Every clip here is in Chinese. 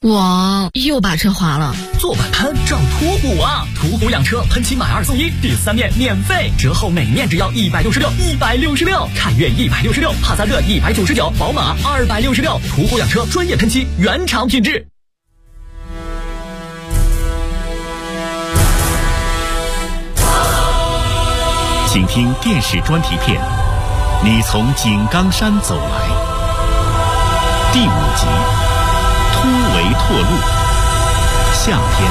我又把车划了， 坐摆摊找途虎啊！途虎养车喷漆买2送1，第3面免费，折后每面只要166，凯越166，帕萨特199，宝马266。途虎养车专业喷漆，原厂品质。 请听电视专题片《你从井冈山走来》第5集《突围拓路》下篇。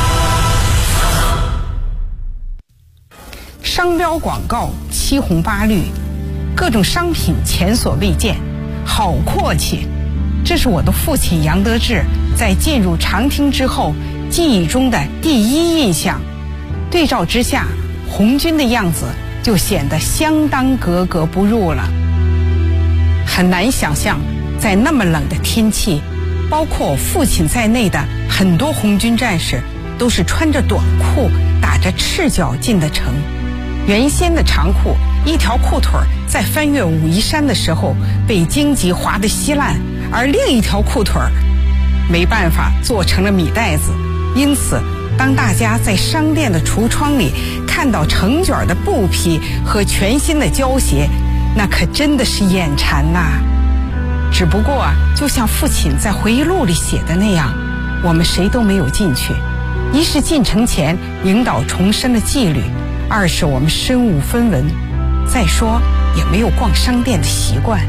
商标广告7红8绿，各种商品前所未见，好阔气。这是我的父亲杨得志在进入长汀之后记忆中的第一印象。对照之下，红军的样子就显得相当格格不入了。很难想象，在那么冷的天气，包括我父亲在内的很多红军战士都是穿着短裤打着赤脚进的城。原先的长裤一条裤腿在翻越武夷山的时候被荆棘划得稀烂，而另一条裤腿没办法做成了米袋子。因此当大家在商店的橱窗里看到成卷的布匹和全新的胶鞋，那可真的是眼馋呐。只不过就像父亲在回忆录里写的那样，我们谁都没有进去。一是进城前领导重申了纪律，二是我们身无分文，再说也没有逛商店的习惯。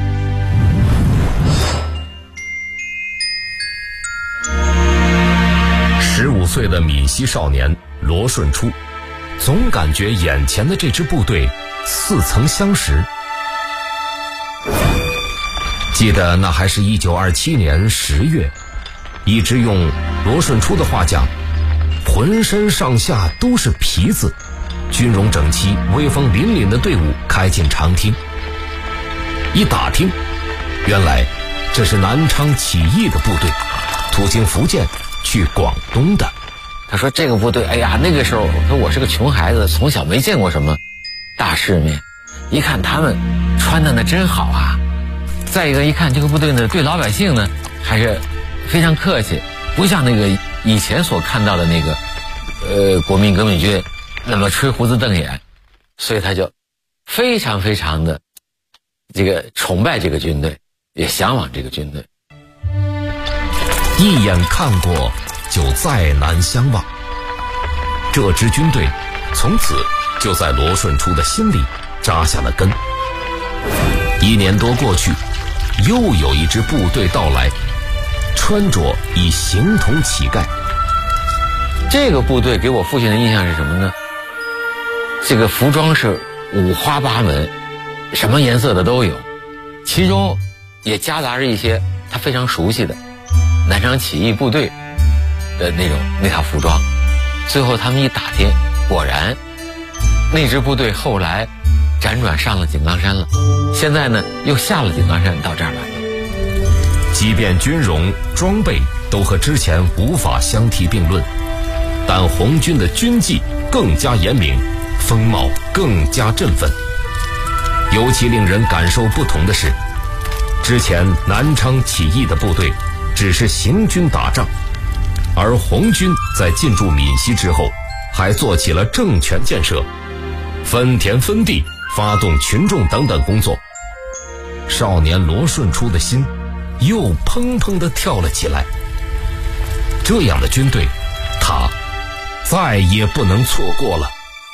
15岁的闽西少年罗顺初，总感觉眼前的这支部队似曾相识。记得那还是1927年10月，一支用罗顺初的话讲，浑身上下都是皮子，军容整齐、威风凛凛的队伍开进长汀。一打听，原来这是南昌起义的部队，途经福建去广东的。 他说这个部队，哎呀，那个时候我是个穷孩子，从小没见过什么大世面，一看他们穿的那真好啊。再一个一看这个部队呢，对老百姓呢还是非常客气，不像那个以前所看到的那个国民革命军那么吹胡子瞪眼，所以他就非常非常的这个崇拜这个军队，也向往这个军队。 一眼看过就再难相忘，这支军队从此就在罗顺初的心里扎下了根。1年多过去，又有一支部队到来，穿着已形同乞丐。 这个部队给我父亲的印象是什么呢？这个服装是五花八门，什么颜色的都有，其中也夹杂着一些他非常熟悉的南昌起义部队的那套服装。最后他们一打听，果然那支部队后来辗转上了井冈山了，现在呢又下了井冈山到这儿来了。 即便军容装备都和之前无法相提并论，但红军的军纪更加严明，风貌更加振奋。尤其令人感受不同的是，之前南昌起义的部队只是行军打仗，而红军在进驻闽西之后还做起了政权建设，分田分地，发动群众等等工作。少年罗顺初的心又砰砰地跳了起来。这样的军队，他再也不能错过了。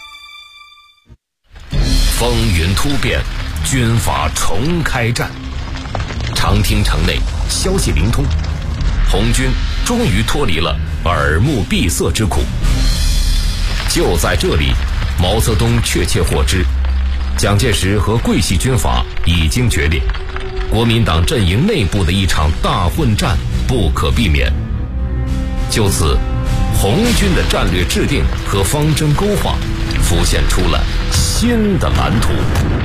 风云突变，军阀重开战。长汀城内消息灵通，红军终于脱离了耳目闭塞之苦。就在这里，毛泽东确切获知，蒋介石和桂系军阀已经决裂，国民党阵营内部的一场大混战不可避免。就此，红军的战略制定和方针勾画浮现出了新的蓝图。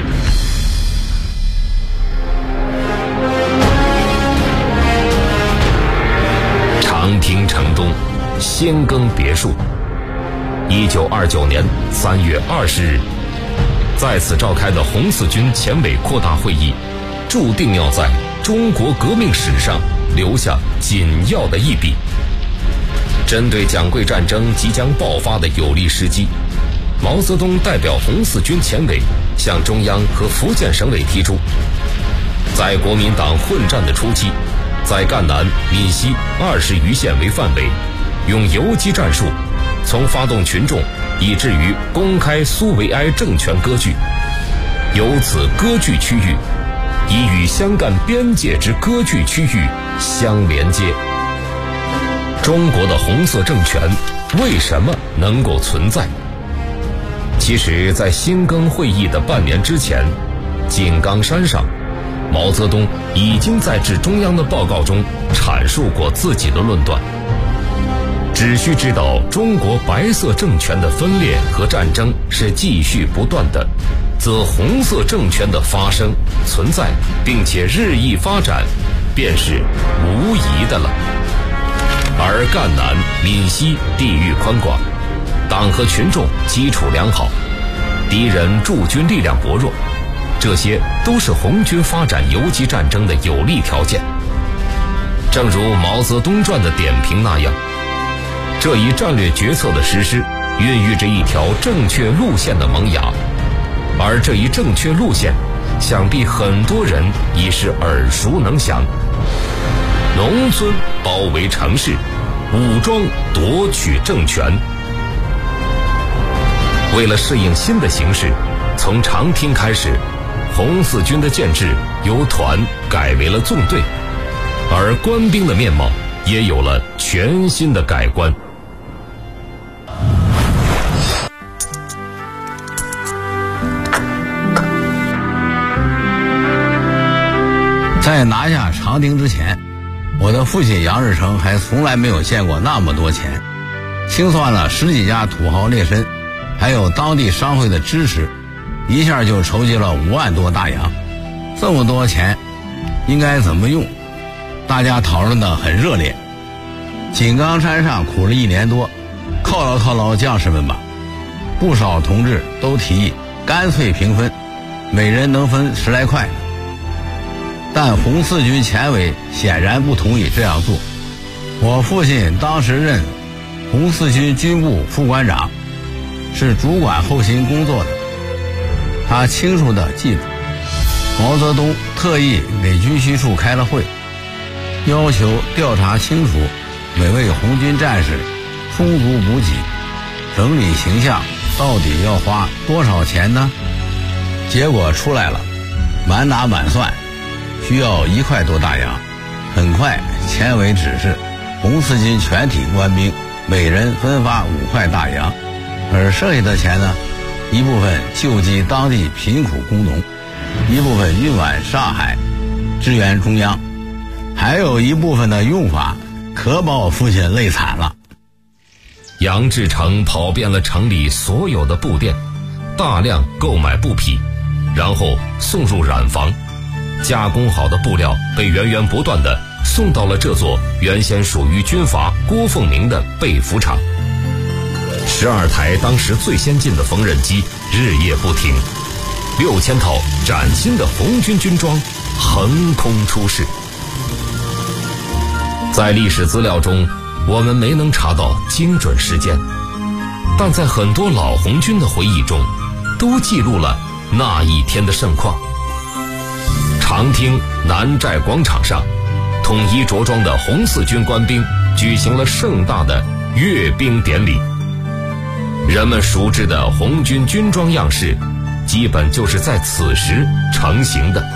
长汀城东仙耕别墅，1929年3月20日，在此召开的红四军前委扩大会议，注定要在中国革命史上留下紧要的一笔。针对蒋桂战争即将爆发的有利时机，毛泽东代表红四军前委向中央和福建省委提出，在国民党混战的初期，在赣南、闽西20余县为范围，用游击战术，从发动群众以至于公开苏维埃政权割据，由此割据区域已与湘赣边界之割据区域相连接。中国的红色政权为什么能够存在？其实在新庚会议的半年之前，井冈山上，毛泽东已经在致中央的报告中阐述过自己的论断。只需知道中国白色政权的分裂和战争是继续不断的，则红色政权的发生、存在并且日益发展便是无疑的了。而赣南、闽西地域宽广，党和群众基础良好，敌人驻军力量薄弱，这些都是红军发展游击战争的有利条件。正如毛泽东传的点评那样，这一战略决策的实施孕育着一条正确路线的萌芽，而这一正确路线想必很多人已是耳熟能详。农村包围城市，武装夺取政权。为了适应新的形势，从长汀开始，红四军的建制由团改为了纵队，而官兵的面貌也有了全新的改观。 在拿下长汀之前，我的父亲杨日成还从来没有见过那么多钱。清算了10几家土豪劣绅，还有当地商会的支持，一下就筹集了5万多大洋。这么多钱应该怎么用？大家讨论得很热烈。井冈山上苦了1年多，犒劳将士们吧。不少同志都提议干脆平分，每人能分10来块。但红四军前委显然不同意这样做。我父亲当时任红四军军部副官长，是主管后勤工作的。他清楚地记得，毛泽东特意给军需处开了会，要求调查清楚每位红军战士充足补给、整理形象到底要花多少钱呢？结果出来了，满打满算需要1块多大洋。很快前委指示红四军全体官兵每人分发5块大洋，而剩下的钱呢，一部分救济当地贫苦工农，一部分运往上海支援中央，还有一部分的用法可把我父亲累惨了。 杨志成跑遍了城里所有的布店，大量购买布匹，然后送入染坊，加工好的布料被源源不断地送到了这座原先属于军阀郭凤鸣的被服厂。12台当时最先进的缝纫机日夜不停，6000套崭新的红军军装横空出世。在历史资料中，我们没能查到精准时间，但在很多老红军的回忆中，都记录了那一天的盛况。长汀南寨广场上，统一着装的红四军官兵举行了盛大的阅兵典礼。人们熟知的红军军装样式，基本就是在此时成型的。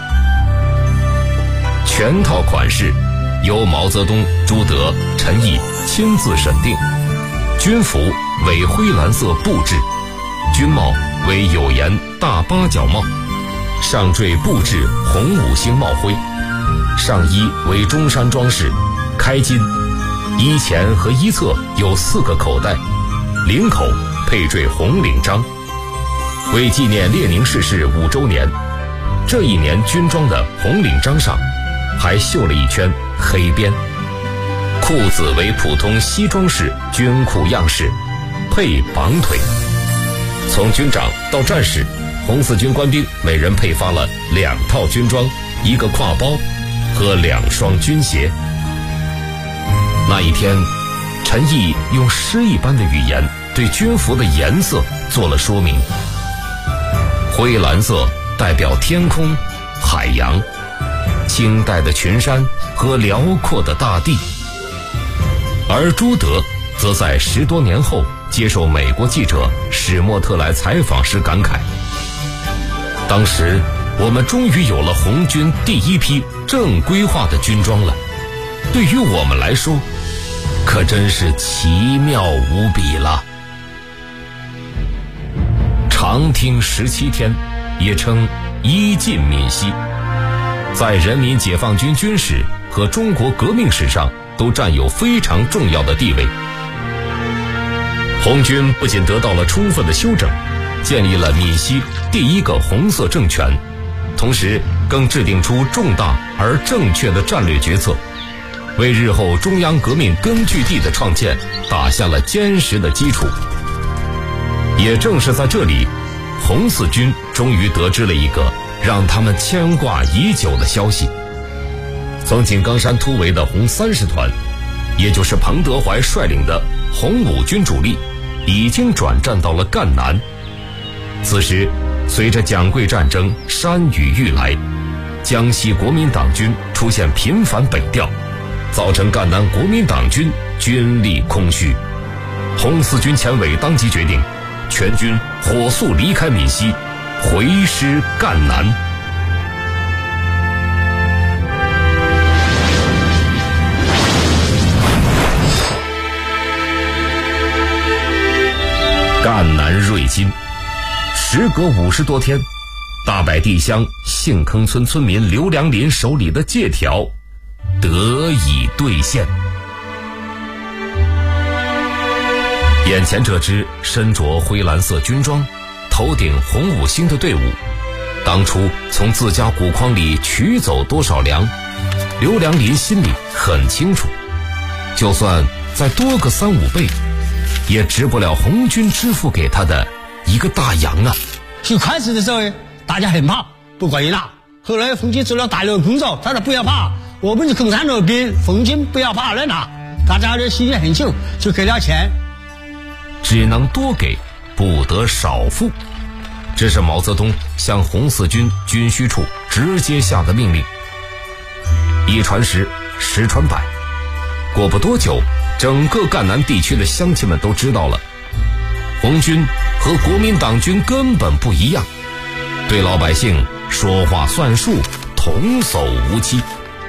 全套款式由毛泽东、朱德、陈毅亲自审定，军服为灰蓝色布制，军帽为有檐大八角帽，上缀布制红5星帽徽，上衣为中山装饰，开襟，衣前和衣侧有4个口袋，领口配缀红领章。为纪念列宁逝世5周年，这一年军装的红领章上还绣了一圈黑边。裤子为普通西装式军裤样式，配绑腿。从军长到战士，红四军官兵每人配发了2套军装、1个挎包， 和2双军鞋。那一天，陈毅用诗一般的语言对军服的颜色做了说明。灰蓝色代表天空、海洋，清代的群山和辽阔的大地。而朱德则在10多年后接受美国记者史莫特来采访时感慨，当时我们终于有了红军第一批正规化的军装了，对于我们来说可真是奇妙无比了。长汀17天，也称一进闽西，在人民解放军军史和中国革命史上都占有非常重要的地位。红军不仅得到了充分的休整，建立了闽西第一个红色政权，同时更制定出重大而正确的战略决策，为日后中央革命根据地的创建打下了坚实的基础。也正是在这里，红四军终于得知了一个让他们牵挂已久的消息：从井冈山突围的红30团，也就是彭德怀率领的红五军主力，已经转战到了赣南。此时随着蒋桂战争山雨欲来，江西国民党军出现频繁北调，造成赣南国民党军军力空虚。红四军前委当即决定全军火速离开闽西，回师赣南。赣南瑞金，时隔50多天，大柏地乡杏坑村村民刘良林手里的借条得以兑现。眼前这支身着灰蓝色军装、头顶红五星的队伍，当初从自家谷筐里取走多少粮，刘良林心里很清楚，就算再多个3、5倍，也值不了红军支付给他的一个大洋啊！ 一开始的时候，大家很怕，不管你拿。后来红军做了大量工作，他说不要怕，我们是共产党兵，红军不要怕，来拿。大家的心里很旧，就给了钱。 只能多给，不得少付，这是毛泽东向红四军军需处直接下的命令。一传十，十传百，过不多久，整个赣南地区的乡亲们都知道了，红军和国民党军根本不一样，对老百姓说话算数，童叟无欺。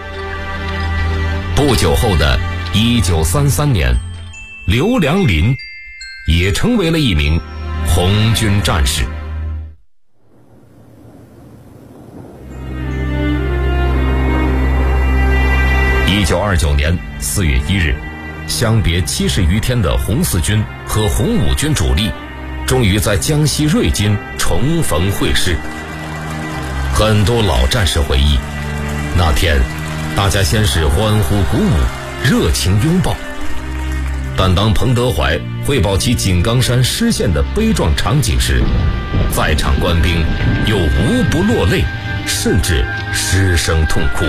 不久后的1933年，刘良林也成为了一名红军战士。1929年4月1日，相别70余天的红四军和红五军主力，终于在江西瑞金重逢会师。很多老战士回忆，那天大家先是欢呼鼓舞，热情拥抱，但当彭德怀汇报其井冈山失陷的悲壮场景时，在场官兵又无不落泪，甚至失声痛哭。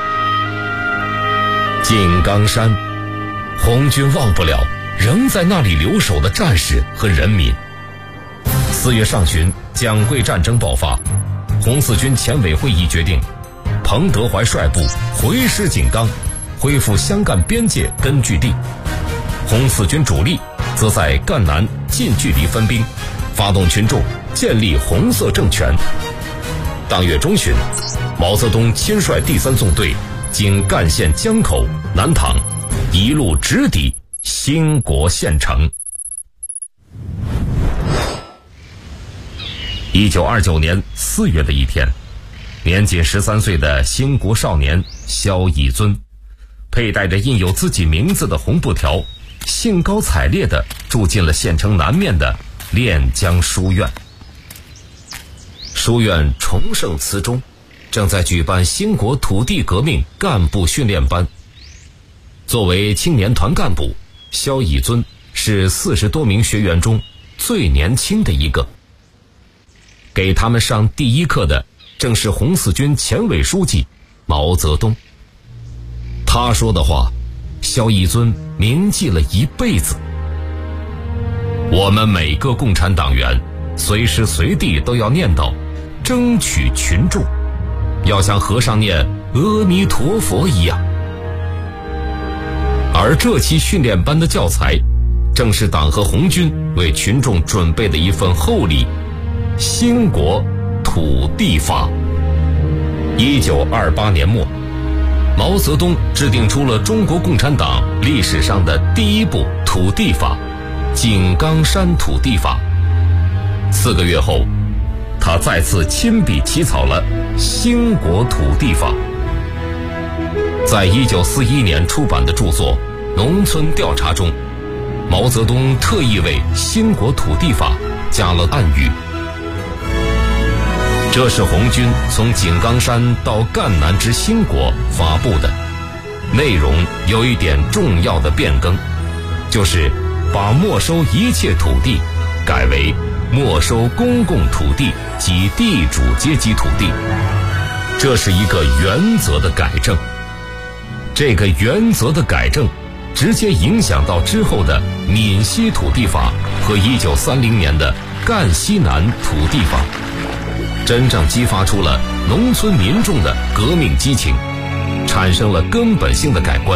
井冈山，红军忘不了仍在那里留守的战士和人民。4月上旬，蒋桂战争爆发，红四军前委会议决定，彭德怀率部回师井冈，恢复湘赣边界根据地。红四军主力则在赣南近距离分兵，发动群众建立红色政权。当月中旬，毛泽东亲率第3纵队经赣县江口、南塘，一路直抵兴国县城。1929年4月的一天，年仅13岁的兴国少年萧以尊，佩戴着印有自己名字的红布条，兴高采烈地住进了县城南面的练江书院。书院崇圣祠中正在举办兴国土地革命干部训练班。作为青年团干部，萧以尊是40多名学员中最年轻的一个。给他们上第一课的正是红四军前委书记毛泽东。 他说的话，萧逸尊铭记了一辈子。我们每个共产党员随时随地都要念叨争取群众，要像和尚念阿弥陀佛一样。而这期训练班的教材正是党和红军为群众准备的一份厚礼——兴国土地法。1928年末，毛泽东制定出了中国共产党历史上的第一部土地法——井冈山土地法。4个月后，他再次亲笔起草了兴国土地法。在1941年出版的著作《农村调查》中，毛泽东特意为兴国土地法加了暗语。这是红军从井冈山到赣南之兴国发布的，内容有一点重要的变更，就是把没收一切土地改为没收公共土地及地主阶级土地，这是一个原则的改正。这个原则的改正直接影响到之后的闽西土地法和1930年的赣西南土地法，真正激发出了农村民众的革命激情，产生了根本性的改观。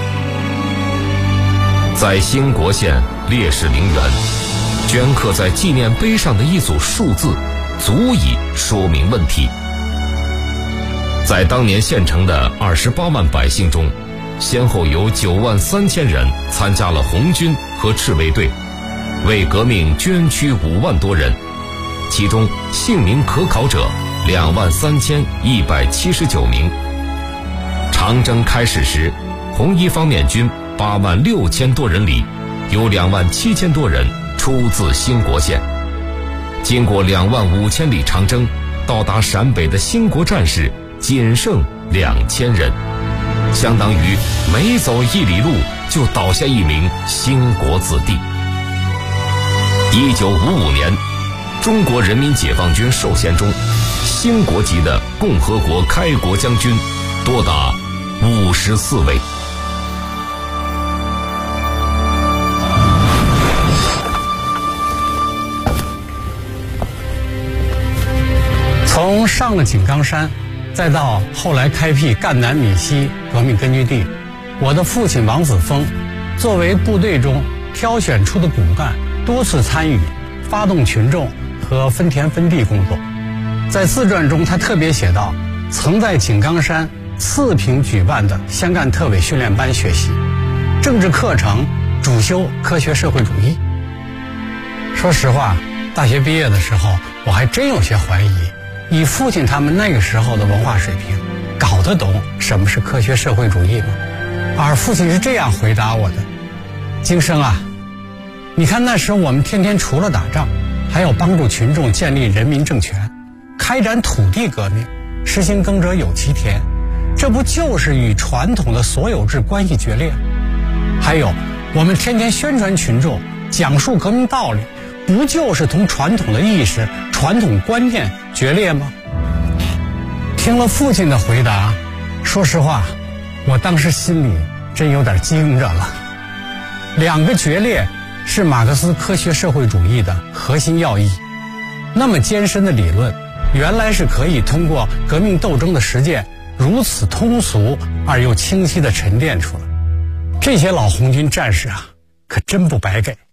在兴国县烈士陵园镌刻在纪念碑上的一组数字，足以说明问题。在当年县城的28万百姓中，先后有9万3千人参加了红军和赤卫队，为革命捐躯5万多人，其中姓名可考者2万3179名。长征开始时，红一方面军8万6千多人里，有2万7千多人出自兴国县。经过2万5千里长征，到达陕北的兴国战士仅剩2000人，相当于每走1里路就倒下1名兴国子弟。1955年，中国人民解放军授衔中，兴国籍的共和国开国将军多达54位。 从上了井冈山，再到后来开辟赣南闽西革命根据地，我的父亲王子峰作为部队中挑选出的骨干，多次参与发动群众和分田分地工作。在自传中，他特别写道，曾在井冈山次平举办的湘赣特委训练班学习，政治课程主修科学社会主义。说实话，大学毕业的时候，我还真有些怀疑，以父亲他们那个时候的文化水平，搞得懂什么是科学社会主义吗？而父亲是这样回答我的：京生啊，你看那时我们天天除了打仗，还要帮助群众建立人民政权，开展土地革命，实行耕者有其田，这不就是与传统的所有制关系决裂？还有我们天天宣传群众，讲述革命道理，不就是同传统的意识、传统观念决裂吗？听了父亲的回答，说实话，我当时心里真有点惊着了。2个决裂是马克思科学社会主义的核心要义，那么艰深的理论，原来是可以通过革命斗争的实践，如此通俗而又清晰地沉淀出来。这些老红军战士啊，可真不白给。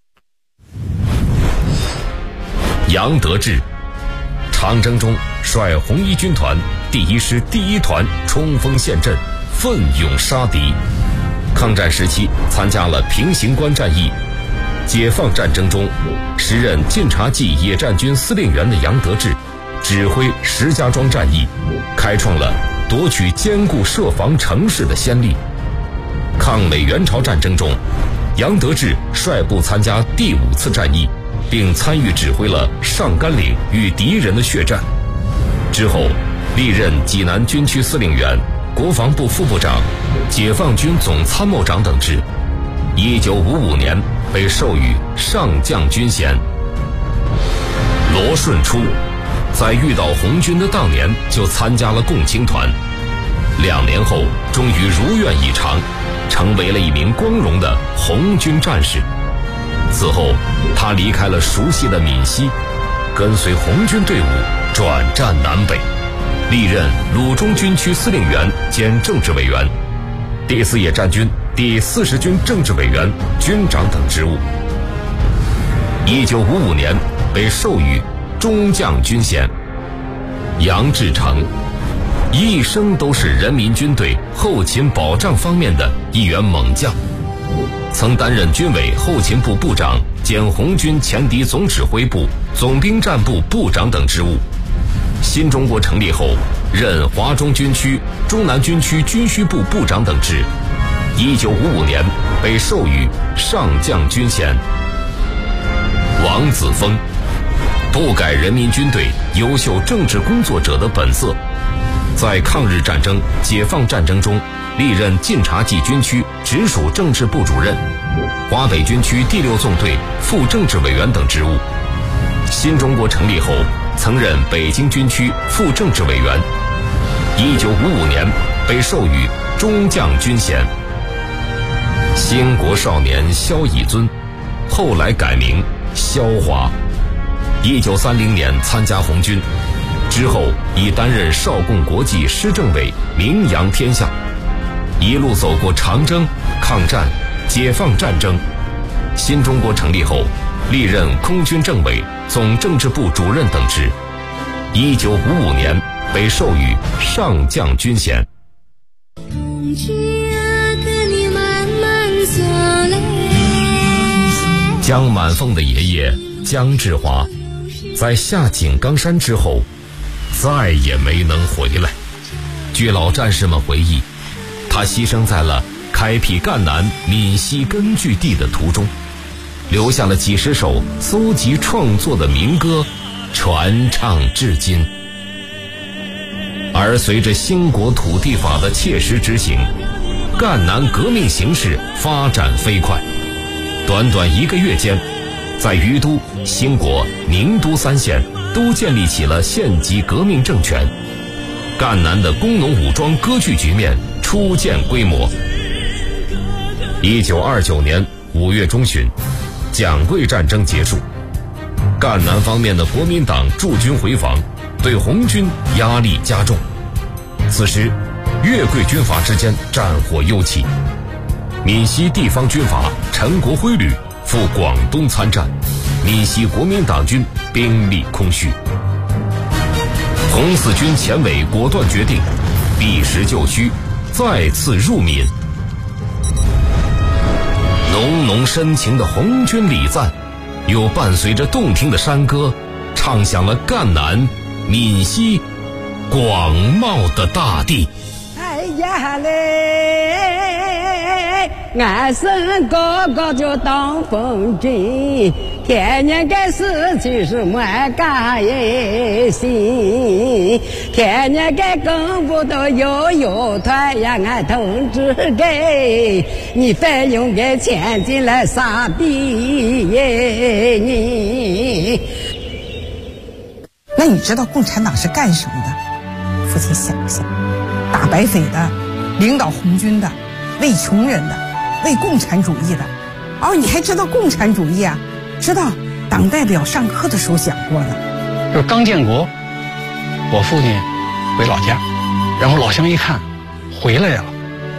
杨得志，长征中率红一军团第1师第1团冲锋陷阵，奋勇杀敌。抗战时期参加了平型关战役。解放战争中，时任晋察冀野战军司令员的杨得志指挥石家庄战役，开创了夺取坚固设防城市的先例。抗美援朝战争中，杨得志率部参加第5次战役，并参与指挥了上甘岭与敌人的血战。之后历任济南军区司令员、国防部副部长、解放军总参谋长等职。1955年被授予上将军衔。罗顺初在遇到红军的当年就参加了共青团。 2年后终于如愿以偿，成为了一名光荣的红军战士。此后他离开了熟悉的闽西，跟随红军队伍转战南北，历任鲁中军区司令员兼政治委员、第4野战军第40军政治委员、军长等职务。1955年被授予中将军衔。杨志成一生都是人民军队后勤保障方面的一员猛将，曾担任军委后勤部部长兼红军前敌总指挥部总兵站部部长等职务。新中国成立后，任华中军区、中南军区军需部部长等职。1955年被授予上将军衔。王子峰不改人民军队优秀政治工作者的本色，在抗日战争、解放战争中历任晋察冀军区直属政治部主任、华北军区第6纵队副政治委员等职务。新中国成立后，曾任北京军区副政治委员。1955年被授予中将军衔。兴国少年萧以尊，后来改名萧华。1930年参加红军，之后已担任少共国际师政委，名扬天下，一路走过长征、抗战、解放战争。新中国成立后，历任空军政委总政治部主任等职。1955年被授予上将军衔。江满凤的爷爷江志华在下井冈山之后再也没能回来。据老战士们回忆，他牺牲在了开辟赣南闽西根据地的途中，留下了几十首搜集创作的民歌，传唱至今。而随着兴国土地法的切实执行，赣南革命形势发展飞快，短短1个月间，在于都、兴国、宁都3县都建立起了县级革命政权，赣南的工农武装割据局面初见规模。1929年5月中旬，蒋桂战争结束，赣南方面的国民党驻军回防，对红军压力加重。此时粤桂军阀之间战火又起，闽西地方军阀陈国辉旅赴广东参战，闽西国民党军兵力空虚。红四军前委果断决定避实就虚，再次入闽。浓浓深情的红军礼赞，又伴随着动听的山歌，唱响了赣南、闽西广袤的大地。 哎呀嘞，俺生个个就当风筝，天天该事情是没干也行，天天该跟不到有团呀，俺同志给你费用给钱进来傻逼耶你。 那你知道共产党是干什么的？父亲想想，打白匪的，领导红军的，为穷人的，为共产主义的。哦，你还知道共产主义啊？知道，党代表上课的时候讲过的。 就是刚建国，我父亲回老家，然后老乡一看回来了，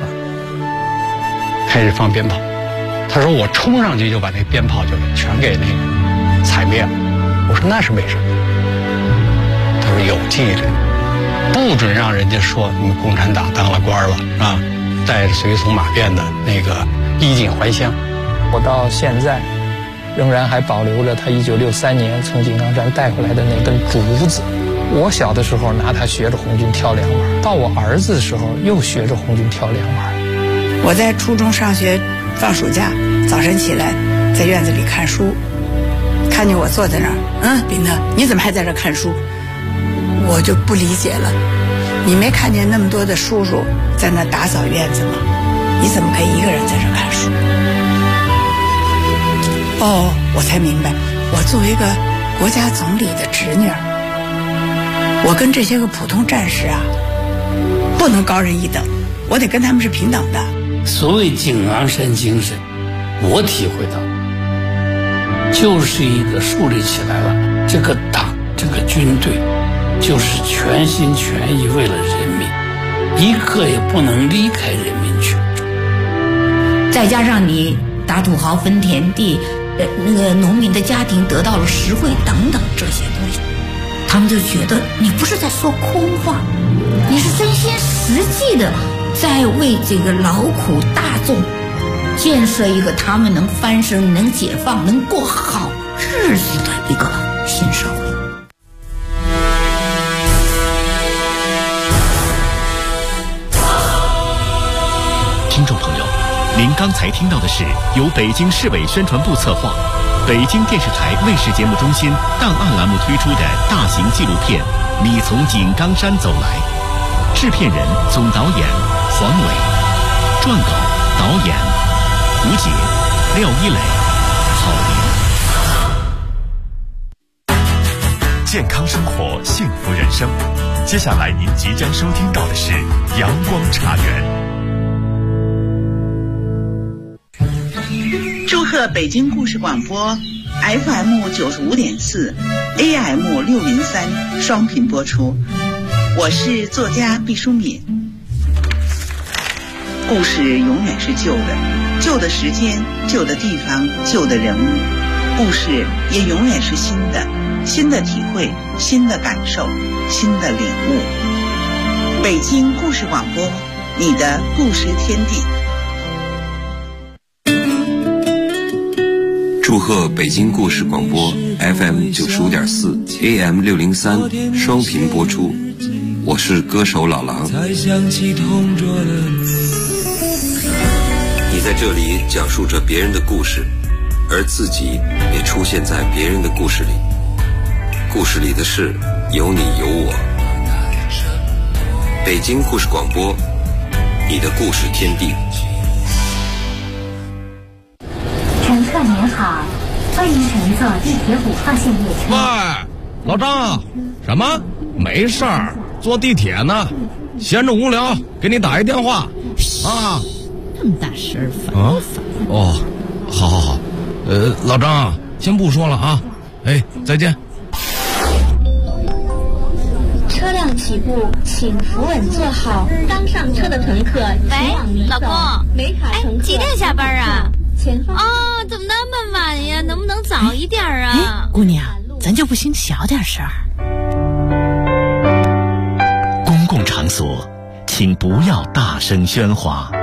开始放鞭炮。他说我冲上去就把那鞭炮就全给那个踩灭了。我说那是为什么？他说有纪律，不准让人家说你们共产党当了官了啊，带着随从马便的那个衣锦还乡。 我到现在仍然还保留着他1963年从井冈山带回来的那根竹子。我小的时候拿它学着红军跳两碗，到我儿子的时候又学着红军跳两碗。 我在初中上学放暑假，早晨起来在院子里看书，看见我坐在那儿，炳德，你怎么还在这看书？我就不理解了，你没看见那么多的叔叔在那打扫院子吗？你怎么可以一个人在这看书？哦，我才明白，我作为一个国家总理的侄女儿，我跟这些个普通战士啊不能高人一等，我得跟他们是平等的。 所谓井冈山精神，我体会到就是一个树立起来了这个党，这个军队就是全心全意为了人民，一刻也不能离开人民去。 再加上你打土豪分田地，那个农民的家庭得到了实惠等等这些东西，他们就觉得你不是在说空话，你是真心实际的在为这个劳苦大众建设一个他们能翻身、能解放、能过好日子的一个新社会。 听众朋友，您刚才听到的是由北京市委宣传部策划，北京电视台卫视节目中心档案栏目推出的大型纪录片《你从井冈山走来》，制片人、总导演黄伟，撰稿、导演吴杰、廖一磊、郝林。 健康生活，幸福人生。接下来您即将收听到的是阳光茶园。 祝贺北京故事广播 FM 95.4 AM 603双频播出。我是作家毕淑敏。故事永远是旧的，旧的时间、旧的地方、旧的人物，故事也永远是新的，新的体会、新的感受、新的领悟。北京故事广播，你的故事天地。 祝贺北京故事广播 FM 95.4 AM 603双频播出。我是歌手老狼。你在这里讲述着别人的故事，而自己也出现在别人的故事里。故事里的事有你有我。北京故事广播，你的故事天地。 乘客您好，欢迎乘坐地铁5号线列车。 喂，老张，什么？没事儿，坐地铁呢，闲着无聊，给你打一电话啊。 这么大声烦啊？哦，好好好，老张，先不说了啊，哎，再见。 车辆起步，请扶稳坐好。刚上车的乘客， 喂，老公， 没卡乘客， 几点下班啊？ 前方哦，怎么那么晚呀？能不能早一点啊？ 姑娘，咱就不行小点声儿。 公共场所，请不要大声喧哗。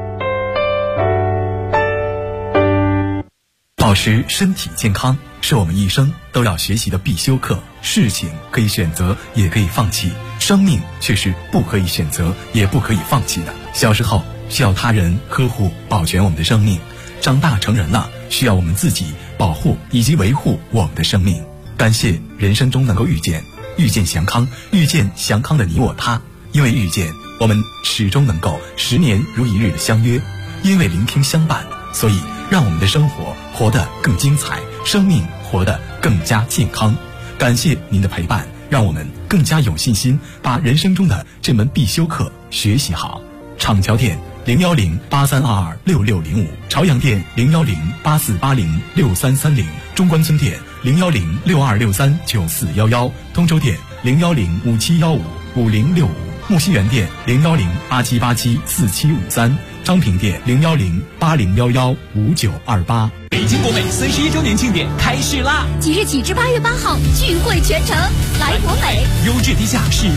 保持身体健康是我们一生都要学习的必修课。事情可以选择，也可以放弃，生命却是不可以选择，也不可以放弃的。小时候需要他人呵护保全我们的生命，长大成人了需要我们自己保护以及维护我们的生命。感谢人生中能够遇见祥康，遇见祥康的你我他。因为遇见，我们始终能够10年如一日的相约；因为聆听相伴，所以让我们的生活活得更精彩，生命活得更加健康。感谢您的陪伴，让我们更加有信心把人生中的这门必修课学习好。厂桥店01083226605，朝阳店01084806330，中关村店01062639411，通州店01057155065，木樨园店01087874753，昌平店01080115928。 北京国美41周年庆典开市啦！ 即日起至8月8号，聚会全城，来国美， 优质低价是